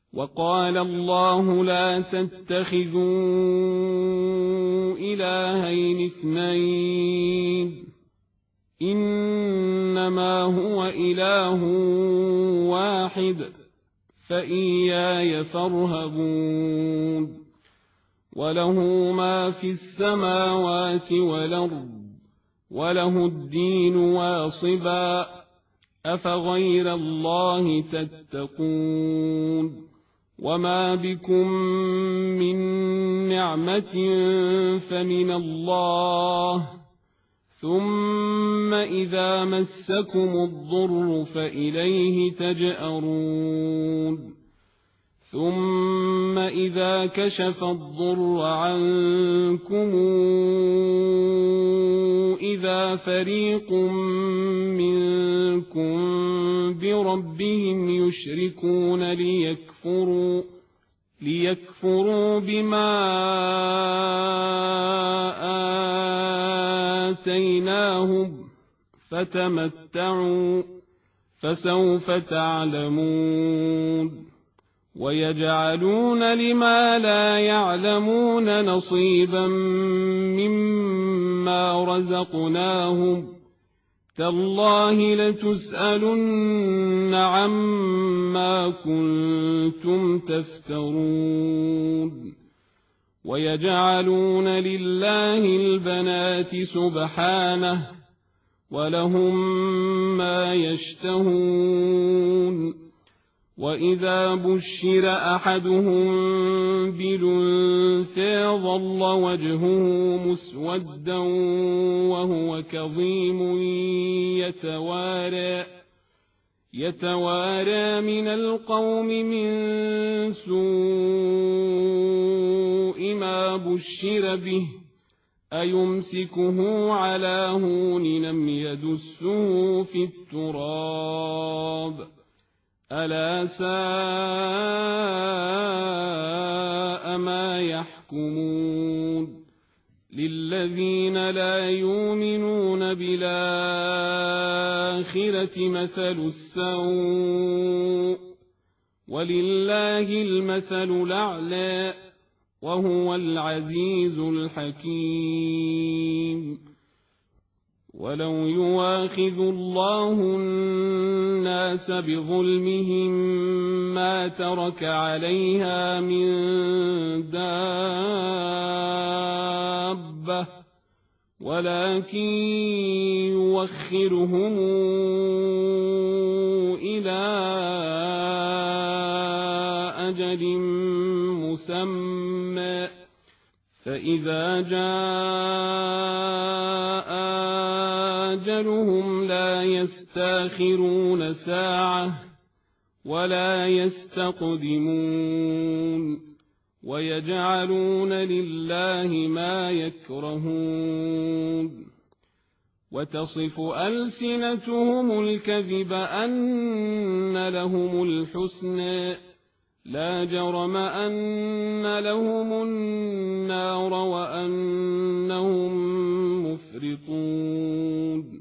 وقال الله لا تتخذوا إلهين اثنين إنما هو إله واحد فإياي فارهبون وله ما في السماوات والأرض وله الدين واصبا أفغير الله تتقون وما بكم من نعمة فمن الله ثم إذا مسكم الضر فإليه تجأرون ثم إذا كشف الضر عنكم إذا فريق منكم بربهم يشركون ليكفروا بما آتيناهم فتمتعوا فسوف تعلمون ويجعلون لما لا يعلمون نصيبا مما رزقناهم تالله لتسألن عما كنتم تفترون ويجعلون لله البنات سبحانه ولهم ما يشتهون وإذا بشر أحدهم بالأنثى ظل وجهه مسودا وهو كظيم يتوارى من القوم من سوء ما بشر به أيمسكه على هون لم يدسه في التراب ألا ساء ما يحكمون للذين لا يؤمنون بالآخرة مثل السوء ولله المثل الأعلى وهو العزيز الحكيم ولو يواخذ الله الناس بظلمهم ما ترك عليها من دابة ولكن يوخرهم إلى أجل مسمى فإذا جاء أجلهم لا يستاخرون ساعة ولا يستقدمون ويجعلون لله ما يكرهون وتصف ألسنتهم الكذب أن لهم الحسنى لا جرم أن لهم النار وأنهم مفرطون